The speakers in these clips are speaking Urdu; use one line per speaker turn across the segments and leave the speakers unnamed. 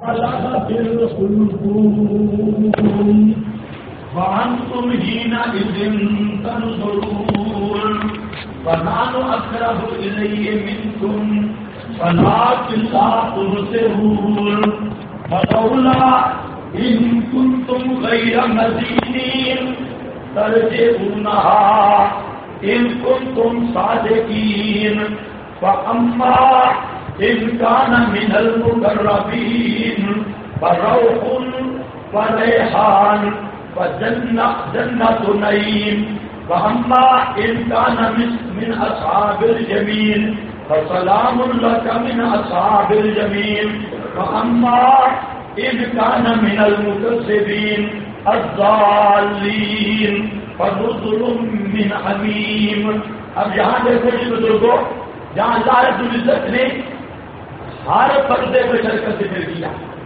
وأنتم حينئذ تنظرون فنحن أقرب إليه منكم ولكن لا تبصرون فلولا إن كنتم غير مدينين ترجعونها إن كنتم صادقين فأما إن كان من المقربين فروح وريحان وجنة نعيم وأما إن كان من أصحاب اليمين فسلام لك من أصحاب اليمين وأما إن كان من المكذبين الضالين فنزل من حميم. اب یہاں دیکھو جی بزرگوں، جہاں اللہ رب العزت نے ہر پردے بشر کا ذکر کیا،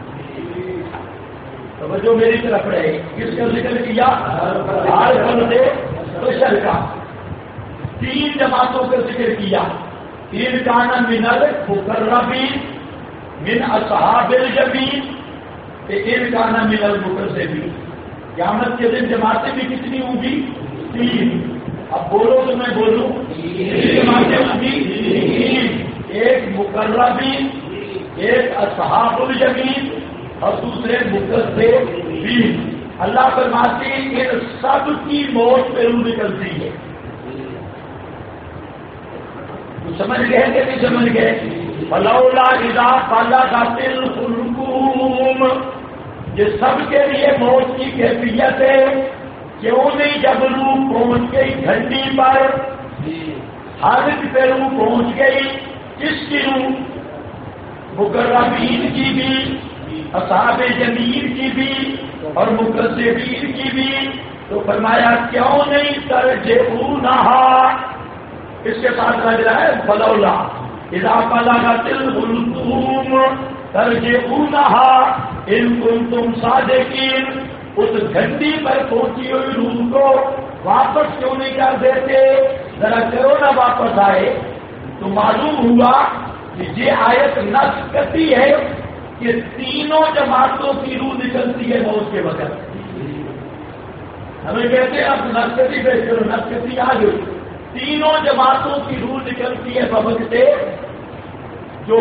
توجہ میری طرف رہے، کس کا ذکر کیا؟ ہر پردے بشر کا. تین جماعتوں کا ذکر کیا، ان کان من المقربین من اصحاب الیمین، ان کان من المکذبین. قیامت کے دن جماعتیں بھی کتنی ہوں گی؟ تین. اب بولو تو میں بولوں، جماعتیں ہوں گی تین، ایک مقربین، ایک اصحاب الیمین اور دوسرے مکذبین. اللہ فرماتے ہیں ان سب کی موت پہ روح نکلتی ہے. سمجھ گئے کہ نہیں سمجھ گئے؟ فلولا اذا بلغت الحلقوم، یہ سب کے لیے موت کی کیفیت ہے. کیوں نہیں جب روح پہنچ گئی گھنٹی پر، حالت پہ روح پہنچ گئی، کس کی روح؟ مقربین کی بھی، اصحاب جمیل کی بھی اور مکذبین کی بھی. تو فرمایا کیوں نہیں ترجعونہا، اس کے ساتھ راجرہ ہے فلولا اذا بلغت الحلقوم ترجعونہا ان کنتم صادقین. اس گھنٹی پر پہنچی ہوئی روح کو واپس کیوں نہیں کر دیتے؟ ذرا کرو نہ واپس آئے. تو معلوم ہوا کہ یہ آیت نص کرتی ہے کہ تینوں جماعتوں کی روح نکلتی ہے موت کے وقت. ہمیں کہتے ہیں اب نسکتی پیش کرو، نسکتی آ گئی. تینوں جماعتوں کی روح نکلتی ہے بوقت جو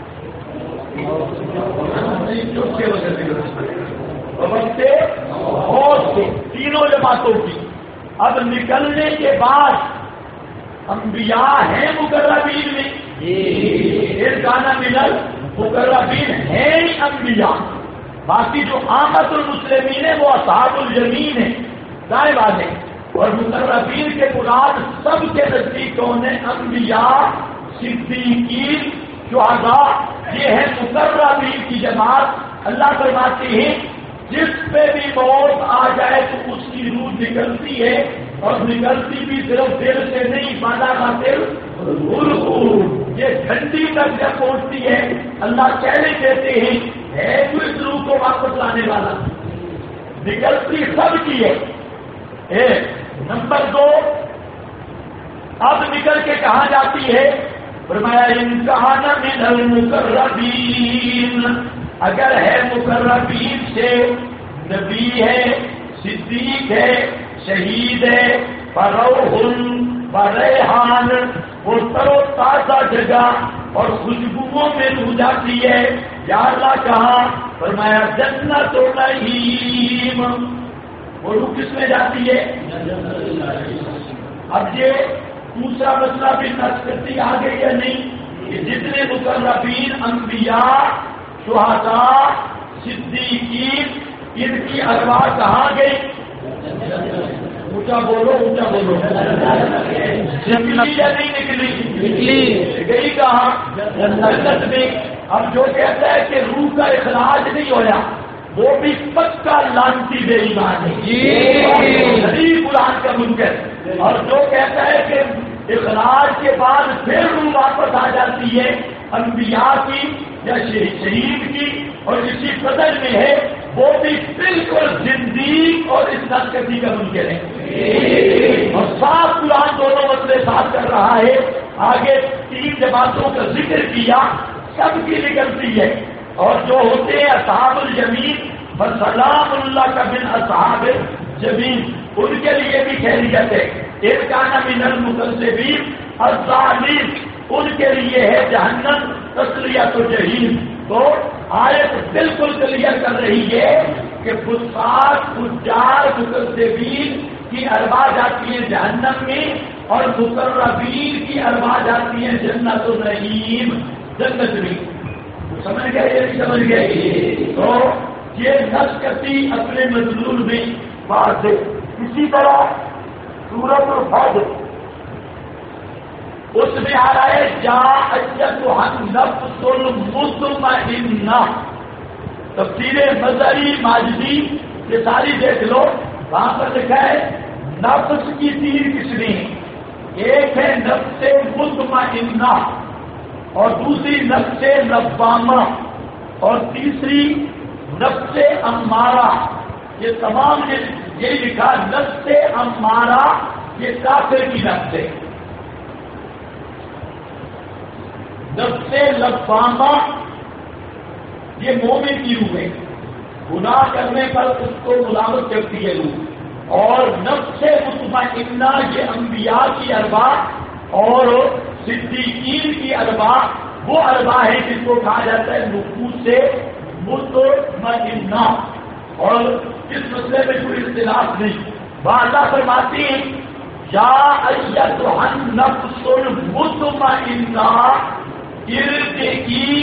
کے وجہ سے وقت موت سے تینوں جماعتوں کی. اب نکلنے کے بعد انبیاء ہیں مقربین میں، ایک گانا ملل مقربین ہیں انبیاء، باقی جو عامت المسلمین ہے وہ اصحاب الیمین ہے، دائیں بازیں. اور مقربین کے مراد سب کے نزدیک کون ہیں؟ انبیاء، صدیقین، شہداء. یہ ہے مقربین کی جماعت. اللہ فرماتے ہیں جس پہ بھی موت آ جائے تو اس کی روح نکلتی ہے، اور نکلتی بھی صرف دل سے نہیں، مانا کا دل روح. یہ گھنٹی تک جب پہنچتی ہے اللہ کہنے دیتے ہیں ہے تو اس روح کو واپس لانے والا. نکلتی سب کی ہے. ایک نمبر دو، اب نکل کے کہاں جاتی ہے؟ فرمایا ان کان من المقربین، اگر ہے مقربین سے، نبی ہے، صدیق ہے، شہید ہے، فروح وریحان، وہ تر و تازہ جگہ اور خوشبوؤں میں رو جاتی ہے. یا اللہ کہاں؟ فرمایا جنت و نعیم. وہ روح کس میں جاتی ہے؟ اب یہ دوسرا مسئلہ بھی نص کرتی آ گئی یا نہیں کہ جتنے مقربین انبیاء، شہداء، صدیقین، ان کی ارواح کہاں گئی؟ اونچا بولو، اونچا بولو. نکلی یا نہیں نکلی؟ نکلی. گئی کہاں؟ جنت میں. اب جو کہتا ہے کہ روح کا اخراج نہیں ہوا وہ بھی پکا لانتی بے ایمان ہے، صحیح قرآن کا منکر. اور جو کہتا ہے کہ اخراج کے بعد پھر روح واپس آ جاتی ہے انبیاء کی یا شہید کی اور اسی قدر میں ہے، وہ بھی بالکل زندگی اور اس نسکتی کا منکر ہے. اور صاف قرآن دونوں مسئلے صاف کر رہا ہے. آگے تین جماعتوں کا ذکر کیا، سب کی نکلتی ہے. اور جو ہوتے ہیں اصحاب الیمین فسلام اللہ کا من اصحاب الجمین، ان کے لیے بھی خیریت ہے. ایک کان من المکذبین الظالمین، ان کے لیے ہے جہنم تسلیۃ الجحیم. تو آیت بالکل کلیئر کر رہی ہے کہ فساق فجار مکذبین کی ارواح جاتی ہے جہنم میں، اور مقربین کی ارواح جاتی ہے جنت النعیم، جنت میں. سمجھ گئے یہ نہیں سمجھ گئے؟ تو یہ نس کرتی اپنے مضمون میں بات ہے. اسی طرح سورۃ الفجر اس میں آ رہا ہے جا ایتھا النفس المطمئنہ. تفسیر مظہری ماجدی یہ ساری دیکھ لو، وہاں پر لکھا ہے نفس کی 3 قسمیں ہیں. ایک ہے نفس مطمئنہ، اور دوسری نفس لوامہ، اور تیسری نفس امارہ. یہ تمام یہ لکھا نفس امارہ یہ کافر کی نفس ہے. نفس لوامہ یہ مومن کی روح ہے، گناہ کرنے پر اس کو ملامت کرتی ہے روح. اور نفس مطمئنہ یہ انبیاء کی ارواح اور صدیقین کی ارواح، وہ ارواح ہے جن کو کہا جاتا ہے نفوس مطمئنہ. اور اس مسئلے میں کوئی اختلاف نہیں. اللہ فرماتی ہیں یا ایتھا النفس المطمئنہ ارجعی،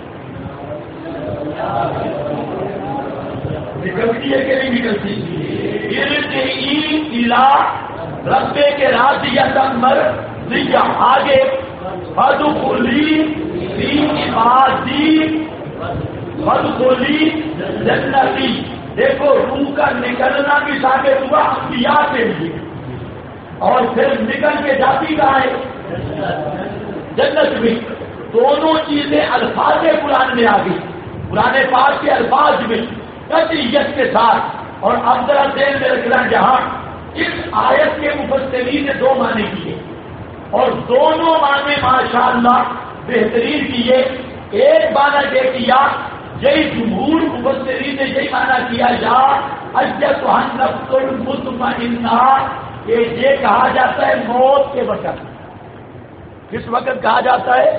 نکلتی ہے کہ نہیں نکلتی؟ ارجعی الی ربک راضیۃ مرضیہ. آگے فادخلی فی عبادی فادخلی جنتی. دیکھو روح کا نکلنا بھی ثابت ہوا انبیاء کے لیے، اور پھر نکل کے جاتی کہاں ہے؟ جنت میں. دونوں چیزیں الفاظ قرآن میں آ گئی، قرآن پاک کے الفاظ میں قطعیت کے ساتھ. اور اب ذرا ذہن میں رکھنا، جہاں اس آیت کے مفسرین نے 2 معنی کیے، اور دونوں معنی ماشاءاللہ بہترین کیے. ایک معنی یہ کیا، یہی جمہور مفسرین نے یہی معنی کیا یا ایتھا النفس المطمئنہ، کہ یہ کہا جاتا ہے موت کے وقت. کس وقت کہا جاتا ہے؟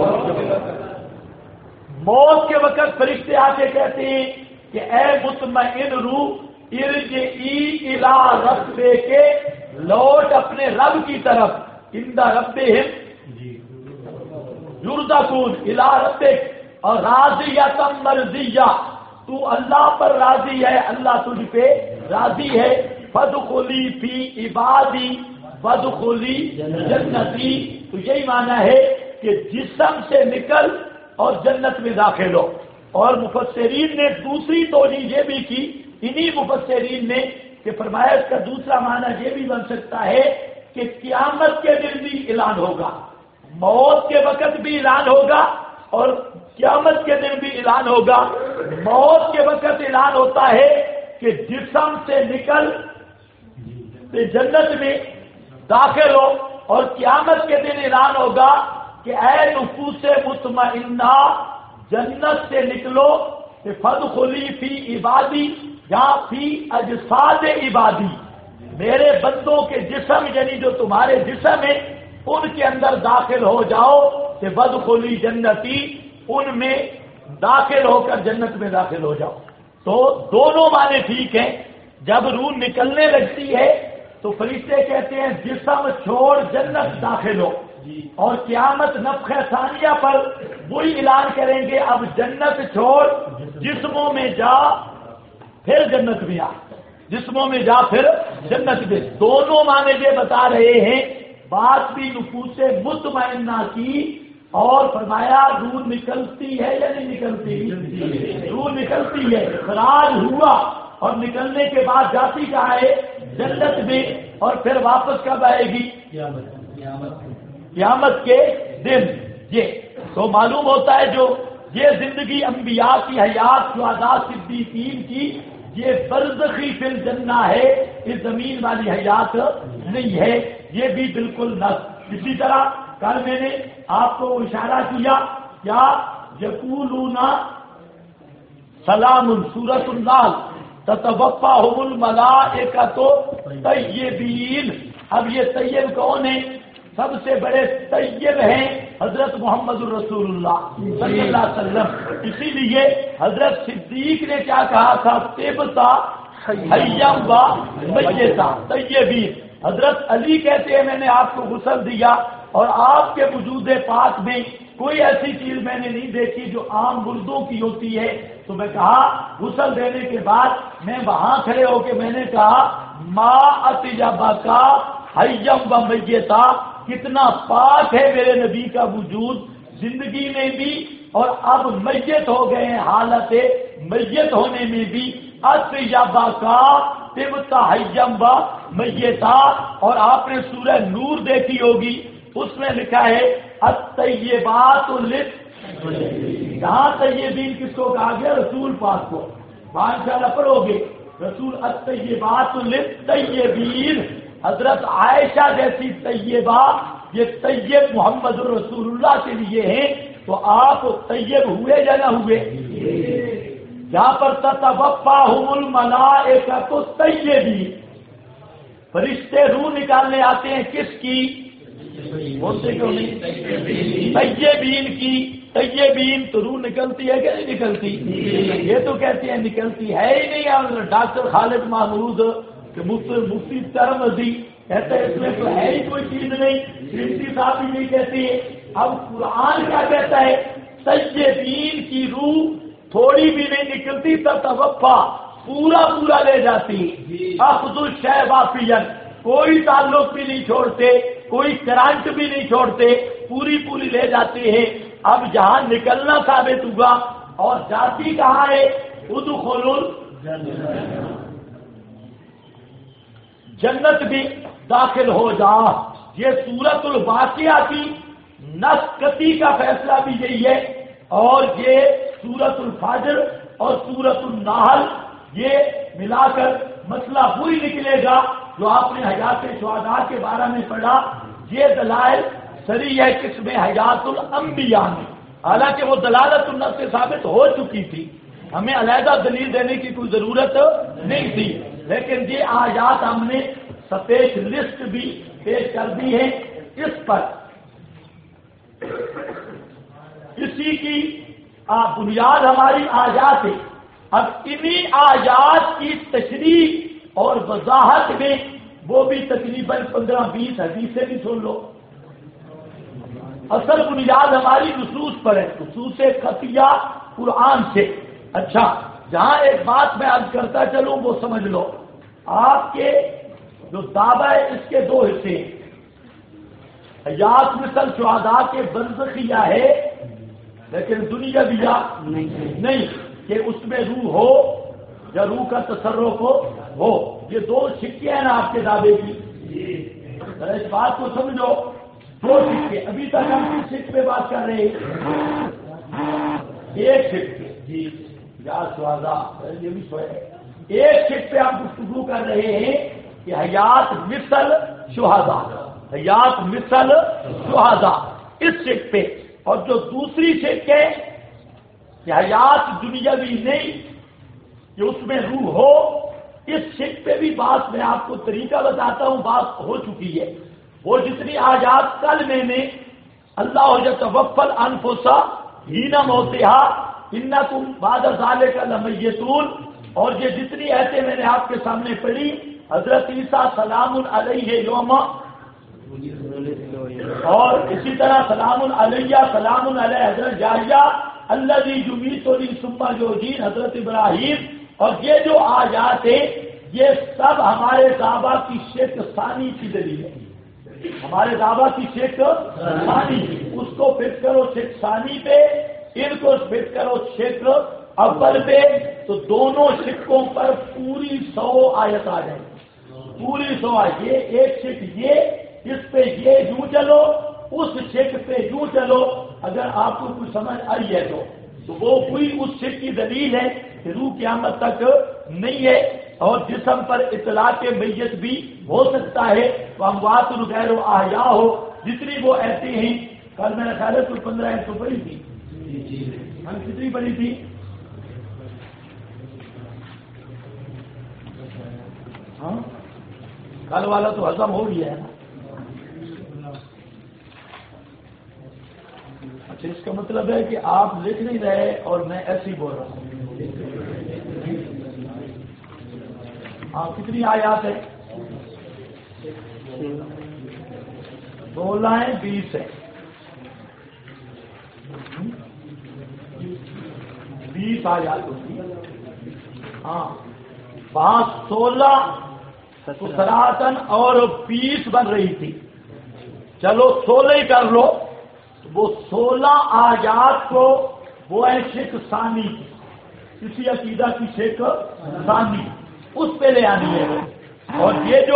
موت کے وقت فرشتے آ کے کہتے ہیں کہ اے مطمئن روح ارجعی الی ربک، لوٹ اپنے رب کی طرف. عند ربہم یرزقون الی ربک، اور راضیۃ مرضیہ، تو اللہ پر راضی ہے، اللہ تجھ پہ راضی ہے. فادخلی فی عبادی وادخلی جنتی. تو یہی معنی ہے کہ جسم سے نکل اور جنت میں داخل ہو. اور مفسرین نے دوسری توجیہ یہ بھی کی، انہی مفسرین نے، کہ فرمایا اس کا دوسرا معنی یہ بھی بن سکتا ہے کہ قیامت کے دن بھی اعلان ہوگا، موت کے وقت بھی اعلان ہوگا، اور قیامت کے دن بھی اعلان ہوگا. موت کے وقت اعلان ہوتا ہے کہ جسم سے نکل جنت میں داخل ہو، اور قیامت کے دن اعلان ہوگا کہ اے نفوس مطمئنہ جنت سے نکلو، فادخلی فی عبادی یا فی اجساد عبادی، میرے بندوں کے جسم یعنی جو تمہارے جسم ہیں ان کے اندر داخل ہو جاؤ. کہ فادخلی جنتی، ان میں داخل ہو کر جنت میں داخل ہو جاؤ. تو دونوں معنی ٹھیک ہیں. جب روح نکلنے لگتی ہے تو فرشتے کہتے ہیں جسم چھوڑ جنت داخل ہو، اور قیامت نفخہ ثانیہ پر وہی اعلان کریں گے اب جنت چھوڑ جسموں میں جا پھر جنت میں آ، جسموں میں جا پھر جنت میں. دونوں معنی یہ بتا رہے ہیں. بات بھی نفوس مطمئنہ کی، اور فرمایا روح نکلتی ہے یا نہیں نکلتی؟ روح نکلتی ہے، اخراج ہوا، اور نکلنے کے بعد جاتی کہاں ہے؟ جنت میں. اور پھر واپس کب آئے گی؟ قیامت کے دن. یہ تو معلوم ہوتا ہے جو یہ زندگی انبیاء کی حیات شہداء صدیقین کی، یہ برزخی فی الجنہ ہے، اس زمین والی حیات نہیں ہے. یہ بھی بالکل نص. اسی طرح کل میں نے آپ کو اشارہ کیا، کیا یقولون سلام سورۃ النحل تتوفاہم الملائکۃ طیبین. اب یہ طیب کون ہیں؟ سب سے بڑے طیب ہیں حضرت محمد الرسول اللہ صلی اللہ علیہ وسلم. اسی لیے حضرت صدیق نے کیا کہا تھا؟ طیبتا حیم و میتا طیبین. حضرت علی کہتے ہیں میں نے آپ کو غسل دیا اور آپ کے وجود پاک میں کوئی ایسی چیز میں نے نہیں دیکھی جو عام مردوں کی ہوتی ہے. تو میں کہا غسل دینے کے بعد میں وہاں کھڑے ہو کے میں نے کہا ما اطیبکا حیم و میتا، کتنا پاک ہے میرے نبی کا وجود زندگی میں بھی اور اب میت ہو گئے ہیں حالت میت ہونے میں بھی. اطیبکا طبتا حیم و میتا. اور آپ نے سورہ نور دیکھی ہوگی، اس میں لکھا ہے الطیبات یہاں طیبین کس کو کہا گیا؟ رسول پاک کو. ماشاءاللہ پڑھو گے رسول الطیبات للطیبین. حضرت عائشہ جیسی طیبہ یہ طیب محمد الرسول اللہ کے لیے ہیں. تو آپ طیب ہوئے یا نہ ہوئے؟ جہاں پر تتوفاہم الملائکۃ طیبین، فرشتے روح نکالنے آتے ہیں کس کی؟ بولتے کیوں نہیں؟ طیبین کی. طیبین تو روح نکلتی ہے کہ نہیں نکلتی؟ یہ تو کہتے ہیں نکلتی ہے ہی نہیں. ڈاکٹر خالد محمود کہ مفتی ترمذی کہتے ہیں اس میں تو ہے ہی کوئی چیز نہیں. مفتی صاحب بھی نہیں کہتے ہیں. اب قرآن کیا کہتا ہے؟ طیبین کی روح تھوڑی بھی نہیں نکلتی تتوفا، پورا لے جاتی. اخذ الشیء وافیا، کوئی تعلق بھی نہیں چھوڑتے، کوئی کرانٹ بھی نہیں چھوڑتے، پوری لے جاتے ہیں. اب جہاں نکلنا ثابت ہوا اور جاتی کہاں ہے؟ ادخلوا جنت بھی داخل ہو جا. یہ سورۃ الواقعہ کی نسکتی کا فیصلہ بھی یہی ہے. اور یہ سورۃ الفجر اور سورۃ النحل یہ ملا کر مسئلہ وہی نکلے گا جو آپ نے حیات شہداء کے بارے میں پڑھا. یہ دلائل سری ہے کس میں؟ حیات الانبیاء میں. حالانکہ وہ دلالت النص سے ثابت ہو چکی تھی، ہمیں علیحدہ دلیل دینے کی کوئی ضرورت نہیں تھی. لیکن یہ آیات ہم نے سفید لسٹ بھی پیش کر دی ہے اس پر. اسی کی بنیاد ہماری آیات ہے. اب انہی آیات کی تشریح اور وضاحت میں وہ بھی تقریباً 15-20 حدیثیں بھی سن لو. اصل بنیاد ہماری نصوص پر ہے، نصوص خفیہ قرآن سے. اچھا، جہاں ایک بات میں عرض کرتا چلوں وہ سمجھ لو. آپ کے جو دعویٰ ہے اس کے دو حصے ہیں. حیات مثل شہداء کے برزخیہ ہے لیکن دنیاویہ نہیں کہ اس میں روح ہو یا روح کا تصرف ہو. یہ دو سکے ہیں نا آپ کے دعوے کی. اس بات کو سمجھو، دو سکے. ابھی تک ہم کس سکے پہ بات کر رہے ہیں؟ ایک سکے جی یا شہداء یہ بھی سوئے. ایک سکے پہ آپ گفتگو کر رہے ہیں کہ حیات مثل شہداء، حیات مثل شہداء اس سکے پہ. اور جو دوسری شک ہے کہ حیات دنیاوی نہیں کہ اس میں روح ہو، اس شک پہ بھی بات میں آپ کو طریقہ بتاتا ہوں، بات ہو چکی ہے. وہ جتنی آیات کل میں نے اللہ یتوفی الانفس حین موتہا انکم بعد ذلک لمیتون، اور یہ جتنی ایسے میں نے آپ کے سامنے پڑھی حضرت عیسیٰ سلام علیہ یوم، اور اسی طرح سلام علیہ سلام علیہ حضرت جاریہ الذی یمیتنی ثم یحیین حضرت ابراہیم. اور یہ جو آیات ہیں یہ سب ہمارے دعویٰ کی شک ثانی کی دلیل ہے. ہمارے دعویٰ کی شک ثانی، اس کو فٹ کرو شک ثانی پہ، ان کو فٹ کرو شک اول پہ، تو دونوں شکوں پر پوری 100 آیت آ جائے. پوری 100 آیت. یہ ایک شک یہ، اس پہ یہ یوں چلو، اس شک پہ یوں چلو. اگر آپ کو کچھ سمجھ آئی ہے تو وہ کوئی اس شک کی دلیل ہے کہ روح قیامت تک نہیں ہے. اور جسم پر اطلاق میت بھی ہو سکتا ہے، تو اموات غیر و احیاء ہو. جتنی وہ ایسی ہیں، کل میں نے خیال ہے 15 تو پڑھی تھی. کتنی پڑھی تھی؟ ہاں کل والا تو ہضم ہو گیا ہے نا. اچھا اس کا مطلب ہے کہ آپ لکھ نہیں رہے اور میں ایسے ہی بول رہا ہوں. ہاں کتنی آیات ہے؟ 16 ہیں 20 ہے. 20 آیات ہوتی. ہاں وہاں 16 سراتن اور 20 بن رہی تھی. چلو 16 ہی کر لو. وہ 16 آیات کو وہ ہے شک ثانی کی، کسی عقیدہ کی شک ثانی اس پہ لے آنی ہے. اور یہ جو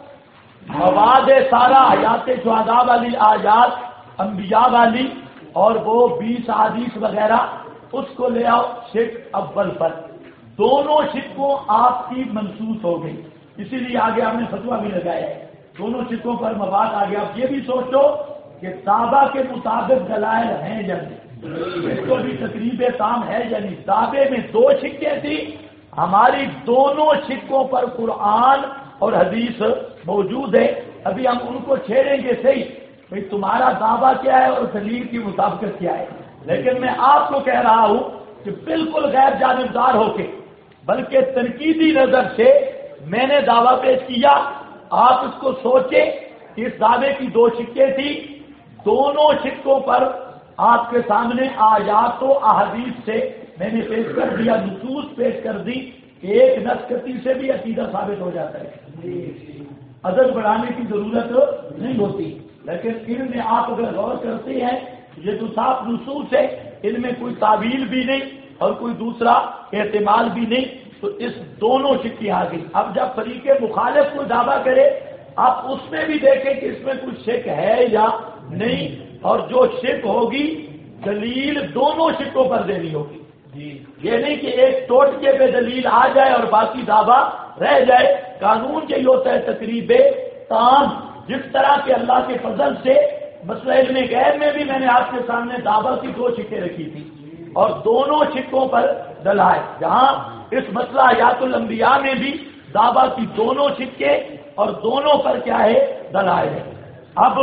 مواد ہے سارا حیات شہداء والی آیات انبیاء والی اور وہ 20 حدیث وغیرہ اس کو لے آؤ شک اول پر. دونوں شکوں آپ کی منسوخ ہو گئی، اسی لیے آگے آپ نے فتویٰ بھی لگایا ہے. دونوں شکوں پر مواد آ گیا. آپ یہ بھی سوچو کہ دعویٰ کے مطابق دلائل ہیں یا نہیں، اس کو بھی تقریب تام ہے یا نہیں. دعوے میں 2 شکیں تھی، ہماری دونوں شکوں پر قرآن اور حدیث موجود ہے. ابھی ہم ان کو چھیڑیں گے صحیح بھائی تمہارا دعویٰ کیا ہے اور دلیل کی مطابقت کیا ہے. لیکن میں آپ کو کہہ رہا ہوں کہ بالکل غیر جانبدار ہو کے بلکہ تنقیدی نظر سے میں نے دعویٰ پیش کیا. آپ اس کو سوچیں کہ اس دعوے کی 2 شکیں تھی. دونوں شکوں پر آپ کے سامنے آیات و احادیث سے میں نے پیش کر دیا، نصوص پیش کر دی کہ ایک نسختی سے بھی عقیدہ ثابت ہو جاتا ہے، عدد بڑھانے کی ضرورت نہیں ہوتی. لیکن ان میں آپ اگر غور کرتے ہیں یہ جو صاف نصوص ہے ان میں کوئی تعویل بھی نہیں اور کوئی دوسرا احتمال بھی نہیں، تو اس دونوں شکیں آ گئی. اب جب فریق مخالف کو دعویٰ کرے آپ اس میں بھی دیکھیں کہ اس میں کوئی شک ہے یا نہیں، اور جو شک ہوگی دلیل دونوں شکوں پر دینی ہوگی. یہ نہیں کہ ایک ٹوٹکے پہ دلیل آ جائے اور باقی دعویٰ رہ جائے. قانون یہی ہوتا ہے تقریب تام. جس طرح کہ اللہ کے فضل سے مسئلہ علم غیب میں بھی میں نے آپ کے سامنے دعویٰ کی 2 شکیں رکھی تھی اور دونوں شکوں پر دلائل. جہاں اس مسئلہ حیات الانبیاء میں بھی دعویٰ کی دونوں شکیں اور دونوں پر کیا ہے دلائل ہے. اب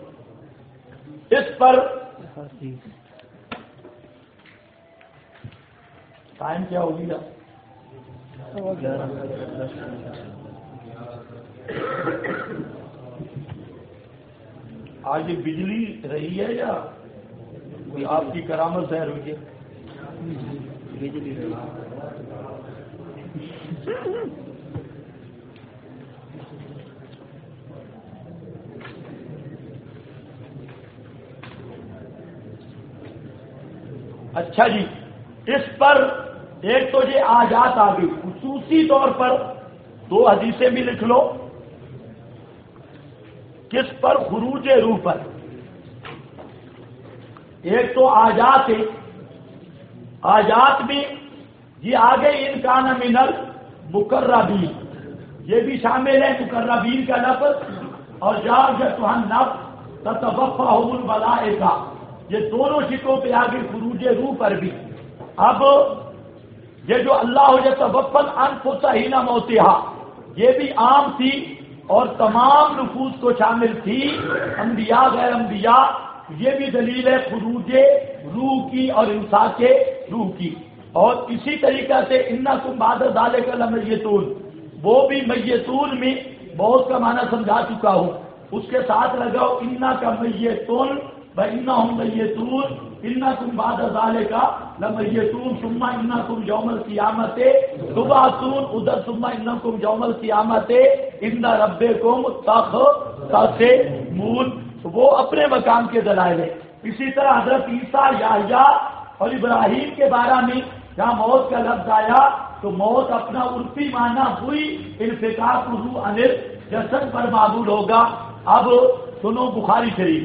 اس پر ٹائم کیا ہو گیا؟ آج یہ بجلی رہی ہے یا کوئی آپ کی کرامت ظاہر ہوئی ہے؟ بجلی اچھا جی. اس پر ایک تو یہ آیات آ گئی، خصوصی طور پر 2 حدیثیں بھی لکھ لو. کس پر؟ خروج روح پر. ایک تو آیات ہے، آیات میں یہ آگے انکان من المقربین، یہ بھی شامل ہے مقربین کا لفظ، اور جاءتها النفس تتوفاهم الملائکہ، یہ دونوں شکوں پہ آگے خروج روح پر بھی. اب یہ جو اللہ یتوفی الانفس حین موتہا یہ بھی عام تھی اور تمام نفوس کو شامل تھی، انبیاء غیر انبیاء. یہ بھی دلیل ہے خروج روح کی اور امساک روح کی. اور اسی طریقہ سے انکم بعد ذلک لمیتون، وہ بھی میتون میں موت کا معنی سمجھا چکا ہوں. اس کے ساتھ لگاؤ انکا میتون وانہم میتون، انکم بعد ذلک لمیتون ثم انکم یوم القیامت تبعثون، ادھر ثم انکم یوم القیامت عند ربکم تختصمون. وہ اپنے مقام کے دلائل ہے. اسی طرح حضرت عیسیٰ یحییٰ اور ابراہیم کے بارے میں جہاں موت کا لفظ آیا تو موت اپنا عرفی معنی ہوئی انفکاک روح عن الجسد پر معمول ہوگا. اب سنو بخاری شریف.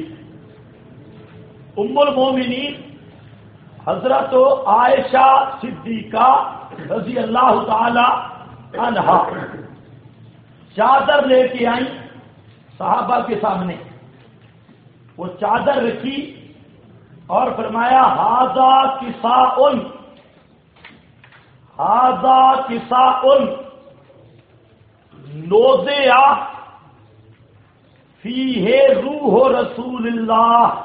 ام المومنین حضرت عائشہ صدیقہ رضی اللہ تعالی عنہا چادر لے کے آئیں صحابہ کے سامنے. وہ چادر رکھی اور فرمایا ھذا کساء، ھذا کساء نوضع فیہ روح رسول اللہ،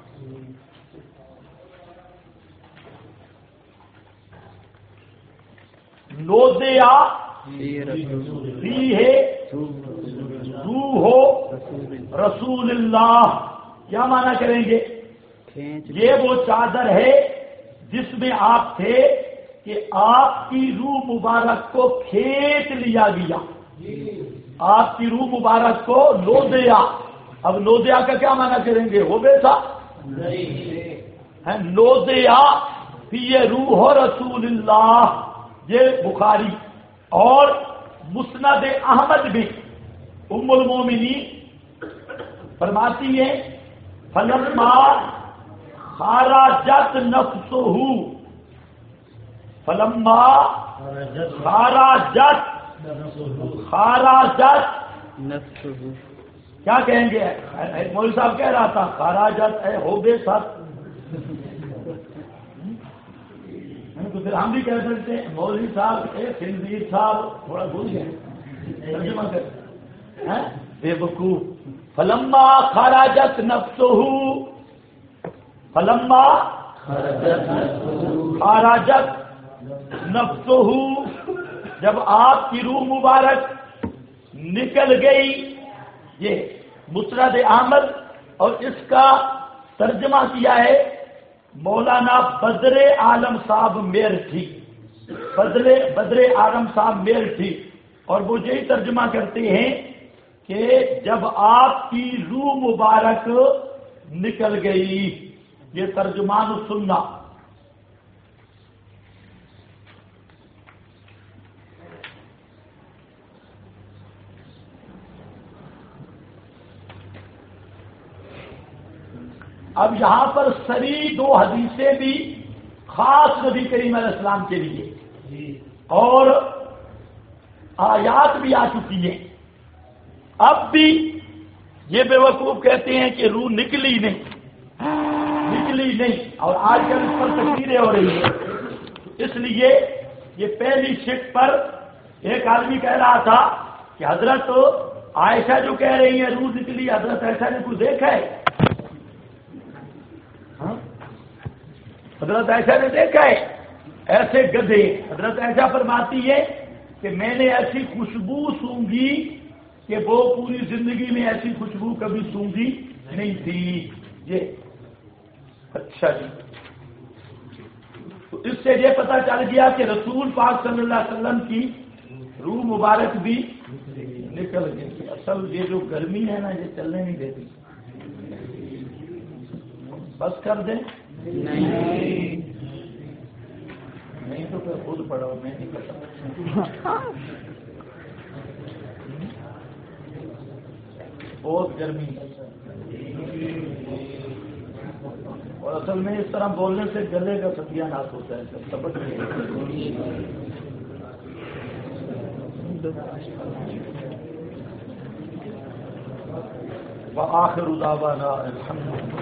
نوضع فیہ روح رسول اللہ، کیا معنی کریں گے؟ یہ وہ چادر ہے جس میں آپ تھے کہ آپ کی روح مبارک کو کھینچ لیا گیا، آپ کی روح مبارک کو نوضع. اب نوضع کا کیا معنی کریں گے؟ ہو بیٹا نوضع فی روح رسول اللہ، یہ بخاری اور مسند احمد میں ام المومنین فرماتی ہیں فلما خرجت نفسہ، فلما خرجت
نفسہ،
کیا کہیں گے؟ مولوی صاحب کہہ رہا تھا خراجت ہے ہو بے ساتھ، تو پھر ہم بھی کہہ سکتے ہیں مولوی صاحب خنزیر صاحب تھوڑا بھول گئے ترجمہ کر بے وقوف. فلما خرجت نفسہ، فلما خرجت نفسہ، جب آپ کی روح مبارک نکل گئی. یہ مسند احمد اور اس کا ترجمہ کیا ہے مولانا بدر عالم صاحب میرٹھی، بدر عالم صاحب میرٹھی، اور وہ یہی ترجمہ کرتے ہیں کہ جب آپ کی روح مبارک نکل گئی. یہ ترجمان سننا. اب یہاں پر سری دو حدیثیں بھی خاص نبی کریم علیہ السلام کے لیے اور آیات بھی آ چکی ہیں. اب بھی یہ بے وقوف کہتے ہیں کہ روح نکلی نہیں، اور آج کل اس پر تقریریں ہو رہی ہیں. اس لیے یہ پہلی شک پر ایک آدمی کہہ رہا تھا کہ حضرت عائشہ جو کہہ رہی ہیں روح نکلی، حضرت عائشہ نے کچھ دیکھا ہے؟ حضرت عائشہ نے دیکھا ہے؟ ایسے گدھے. حضرت عائشہ فرماتی ہے کہ میں نے ایسی خوشبو سونگھی کہ وہ پوری زندگی میں ایسی خوشبو کبھی سونگھی نہیں تھی. یہ اچھا جی، تو اس سے یہ پتہ چل گیا کہ رسول پاک صلی اللہ علیہ وسلم کی روح مبارک بھی نکل گئی. اصل یہ جو گرمی ہے نا یہ چلنے نہیں دیتی. بس کر دیں نہیں تو پھر خود پڑھو، میں نہیں کر سکتا. بہت گرمی اور اصل میں اس طرح بولنے سے گلے کا ستیہ ناش ہوتا ہے. سبق وآخر دعوانا الحمدللہ.